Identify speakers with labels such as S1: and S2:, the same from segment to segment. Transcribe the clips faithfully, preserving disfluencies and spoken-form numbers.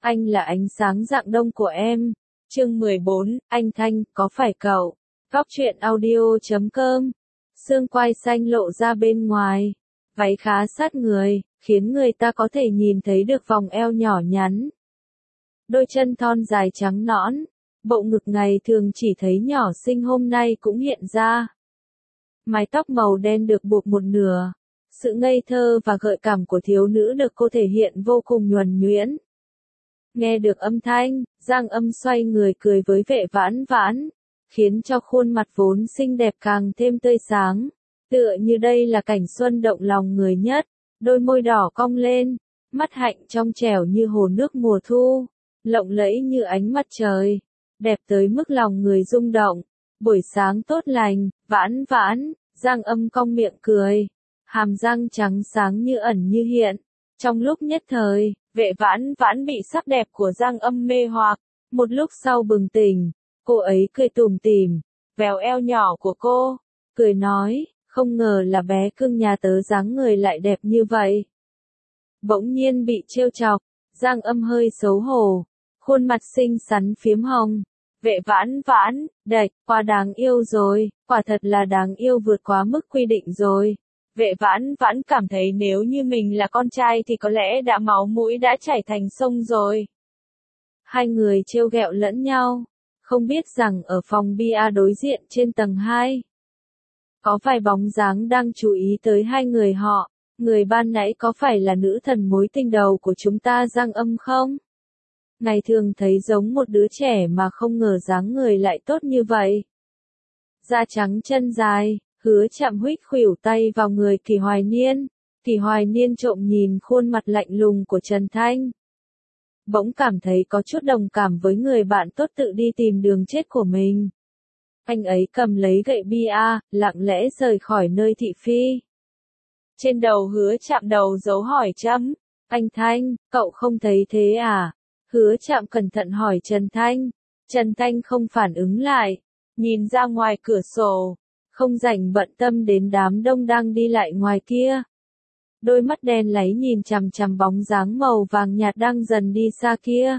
S1: Anh là ánh sáng rạng đông của em. Chương mười bốn, anh Thanh, có phải cậu? Góc truyện audio chấm com. Xương quai xanh lộ ra bên ngoài. Váy khá sát người, khiến người ta có thể nhìn thấy được vòng eo nhỏ nhắn. Đôi chân thon dài trắng nõn. Bộ ngực ngày thường chỉ thấy nhỏ xinh hôm nay cũng hiện ra. Mái tóc màu đen được buộc một nửa. Sự ngây thơ và gợi cảm của thiếu nữ được cô thể hiện vô cùng nhuần nhuyễn. Nghe được âm thanh, Giang Âm xoay người cười với Vệ Vãn Vãn, khiến cho khuôn mặt vốn xinh đẹp càng thêm tươi sáng. Tựa như đây là cảnh xuân động lòng người nhất, đôi môi đỏ cong lên, mắt hạnh trong trẻo như hồ nước mùa thu, lộng lẫy như ánh mặt trời, đẹp tới mức lòng người rung động. Buổi sáng tốt lành, Vãn Vãn, Giang Âm cong miệng cười, hàm răng trắng sáng như ẩn như hiện. Trong lúc nhất thời, Vệ Vãn Vãn bị sắc đẹp của Giang Âm mê hoặc, một lúc sau bừng tỉnh, cô ấy cười tủm tỉm, véo eo nhỏ của cô, cười nói, không ngờ là bé cưng nhà tớ dáng người lại đẹp như vậy. Bỗng nhiên bị trêu chọc, Giang Âm hơi xấu hổ, khuôn mặt xinh xắn phiếm hồng. Vệ Vãn Vãn, đệch, quá đáng yêu rồi, quả thật là đáng yêu vượt quá mức quy định rồi. Vệ Vãn Vãn cảm thấy nếu như mình là con trai thì có lẽ đã máu mũi đã chảy thành sông rồi. Hai người trêu ghẹo lẫn nhau, không biết rằng ở phòng bia đối diện trên tầng hai. Có vài bóng dáng đang chú ý tới hai người họ, người ban nãy có phải là nữ thần mối tình đầu của chúng ta Giang Âm không? Ngày thường thấy giống một đứa trẻ mà không ngờ dáng người lại tốt như vậy. Da trắng chân dài. Hứa Chạm huých khuỷu tay vào người Kỳ Hoài Niên, Kỳ Hoài Niên trộm nhìn khuôn mặt lạnh lùng của Trần Thanh. Bỗng cảm thấy có chút đồng cảm với người bạn tốt tự đi tìm đường chết của mình. Anh ấy cầm lấy gậy bia, lặng lẽ rời khỏi nơi thị phi. Trên đầu Hứa Chạm đầu dấu hỏi chấm, anh Thanh, cậu không thấy thế à? Hứa Chạm cẩn thận hỏi Trần Thanh, Trần Thanh không phản ứng lại, nhìn ra ngoài cửa sổ. Không rảnh bận tâm đến đám đông đang đi lại ngoài kia. Đôi mắt đen láy nhìn chằm chằm bóng dáng màu vàng nhạt đang dần đi xa kia.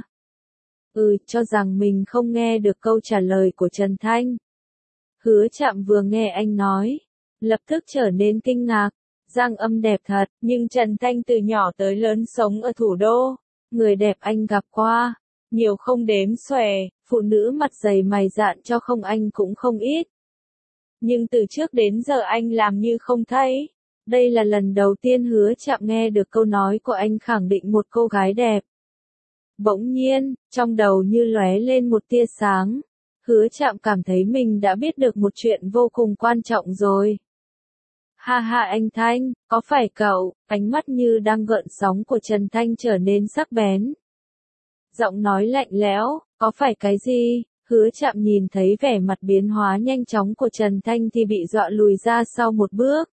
S1: Ừ, cho rằng mình không nghe được câu trả lời của Trần Thanh. Hứa Chạm vừa nghe anh nói, lập tức trở nên kinh ngạc. Giang Âm đẹp thật, nhưng Trần Thanh từ nhỏ tới lớn sống ở thủ đô. Người đẹp anh gặp qua, nhiều không đếm xuể, phụ nữ mặt dày mày dạn cho không anh cũng không ít. Nhưng từ trước đến giờ anh làm như không thấy. Đây là lần đầu tiên Hứa Chạm nghe được câu nói của anh khẳng định một cô gái đẹp. Bỗng nhiên, trong đầu như lóe lên một tia sáng. Hứa Chạm cảm thấy mình đã biết được một chuyện vô cùng quan trọng rồi. Ha ha anh Thanh, có phải cậu? Ánh mắt như đang gợn sóng của Trần Thanh trở nên sắc bén. Giọng nói lạnh lẽo, có phải cái gì? Hứa Chạm nhìn thấy vẻ mặt biến hóa nhanh chóng của Trần Thanh thì bị dọa lùi ra sau một bước.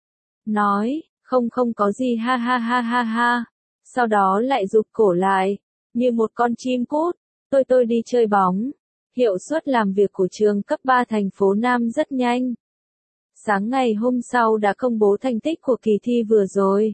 S1: Nói, không không có gì ha ha ha ha ha. Sau đó lại rụt cổ lại, như một con chim cút, tôi tôi đi chơi bóng. Hiệu suất làm việc của trường cấp ba thành phố Nam rất nhanh. Sáng ngày hôm sau đã công bố thành tích của kỳ thi vừa rồi.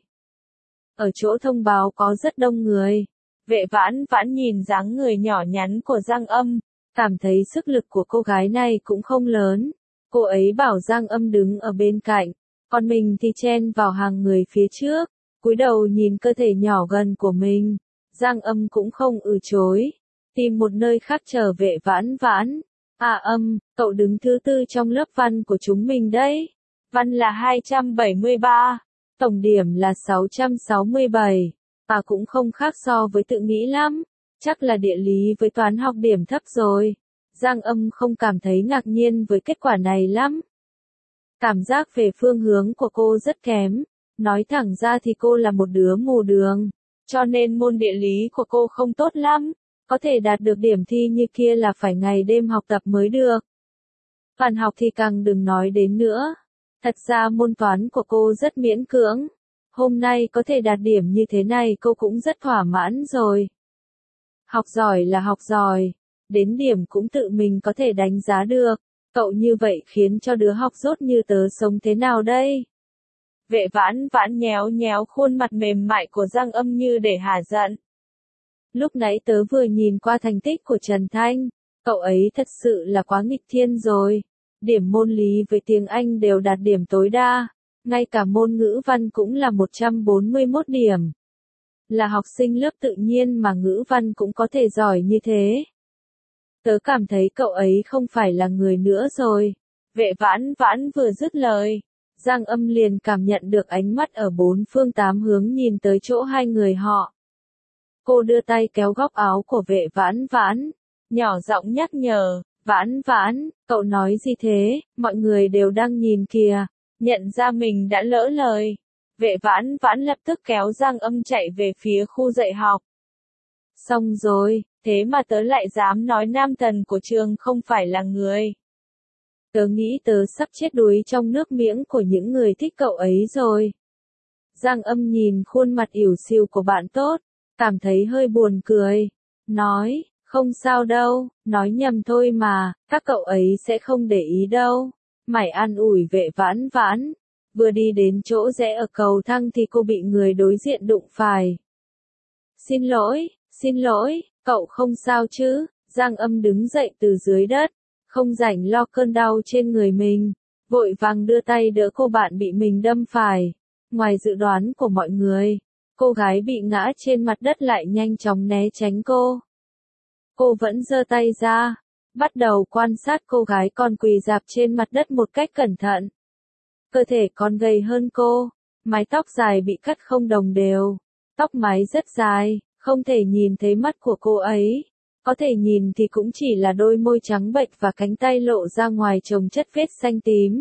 S1: Ở chỗ thông báo có rất đông người. Vệ Vãn Vãn nhìn dáng người nhỏ nhắn của Giang Âm. Cảm thấy sức lực của cô gái này cũng không lớn. Cô ấy bảo Giang Âm đứng ở bên cạnh, còn mình thì chen vào hàng người phía trước, cúi đầu nhìn cơ thể nhỏ gần của mình. Giang Âm cũng không từ chối, tìm một nơi khác chờ Vệ Vãn Vãn. À Âm, cậu đứng thứ tư trong lớp văn của chúng mình đấy. Văn là hai trăm bảy mươi ba, tổng điểm là sáu trăm sáu mươi bảy. À cũng không khác so với tự nghĩ lắm. Chắc là địa lý với toán học điểm thấp rồi. Giang Âm không cảm thấy ngạc nhiên với kết quả này lắm. Cảm giác về phương hướng của cô rất kém. Nói thẳng ra thì cô là một đứa mù đường. Cho nên môn địa lý của cô không tốt lắm. Có thể đạt được điểm thi như kia là phải ngày đêm học tập mới được. Toán học thì càng đừng nói đến nữa. Thật ra môn toán của cô rất miễn cưỡng. Hôm nay có thể đạt điểm như thế này cô cũng rất thỏa mãn rồi. Học giỏi là học giỏi, đến điểm cũng tự mình có thể đánh giá được, cậu như vậy khiến cho đứa học dốt như tớ sống thế nào đây? Vệ Vãn Vãn nhéo nhéo khuôn mặt mềm mại của Giang Âm như để hả giận. Lúc nãy tớ vừa nhìn qua thành tích của Trần Thanh, cậu ấy thật sự là quá nghịch thiên rồi. Điểm môn lý với tiếng Anh đều đạt điểm tối đa, ngay cả môn ngữ văn cũng là một trăm bốn mươi mốt điểm. Là học sinh lớp tự nhiên mà ngữ văn cũng có thể giỏi như thế. Tớ cảm thấy cậu ấy không phải là người nữa rồi. Vệ Vãn Vãn vừa dứt lời, Giang Âm liền cảm nhận được ánh mắt ở bốn phương tám hướng nhìn tới chỗ hai người họ. Cô đưa tay kéo góc áo của Vệ Vãn Vãn, nhỏ giọng nhắc nhở, Vãn Vãn, cậu nói gì thế, mọi người đều đang nhìn kìa. Nhận ra mình đã lỡ lời, Vệ Vãn Vãn lập tức kéo Giang Âm chạy về phía khu dạy học. Xong rồi, thế mà tớ lại dám nói nam thần của trường không phải là người. Tớ nghĩ tớ sắp chết đuối trong nước miếng của những người thích cậu ấy rồi. Giang Âm nhìn khuôn mặt ỉu xìu của bạn tốt, cảm thấy hơi buồn cười. Nói, không sao đâu, nói nhầm thôi mà, các cậu ấy sẽ không để ý đâu. Mải an ủi Vệ Vãn Vãn. Vừa đi đến chỗ rẽ ở cầu thang thì cô bị người đối diện đụng phải. Xin lỗi, xin lỗi, cậu không sao chứ? Giang Âm đứng dậy từ dưới đất, không rảnh lo cơn đau trên người mình, vội vàng đưa tay đỡ cô bạn bị mình đâm phải. Ngoài dự đoán của mọi người, cô gái bị ngã trên mặt đất lại nhanh chóng né tránh cô. Cô vẫn giơ tay ra, bắt đầu quan sát cô gái còn quỳ rạp trên mặt đất một cách cẩn thận. Cơ thể còn gầy hơn cô, mái tóc dài bị cắt không đồng đều, tóc mái rất dài, không thể nhìn thấy mắt của cô ấy. Có thể nhìn thì cũng chỉ là đôi môi trắng bệch và cánh tay lộ ra ngoài chồng chất vết xanh tím.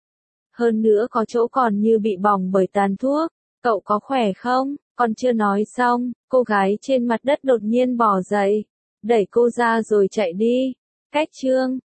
S1: Hơn nữa có chỗ còn như bị bỏng bởi tàn thuốc. Cậu có khỏe không? Còn chưa nói xong, cô gái trên mặt đất đột nhiên bò dậy, đẩy cô ra rồi chạy đi. Cách chương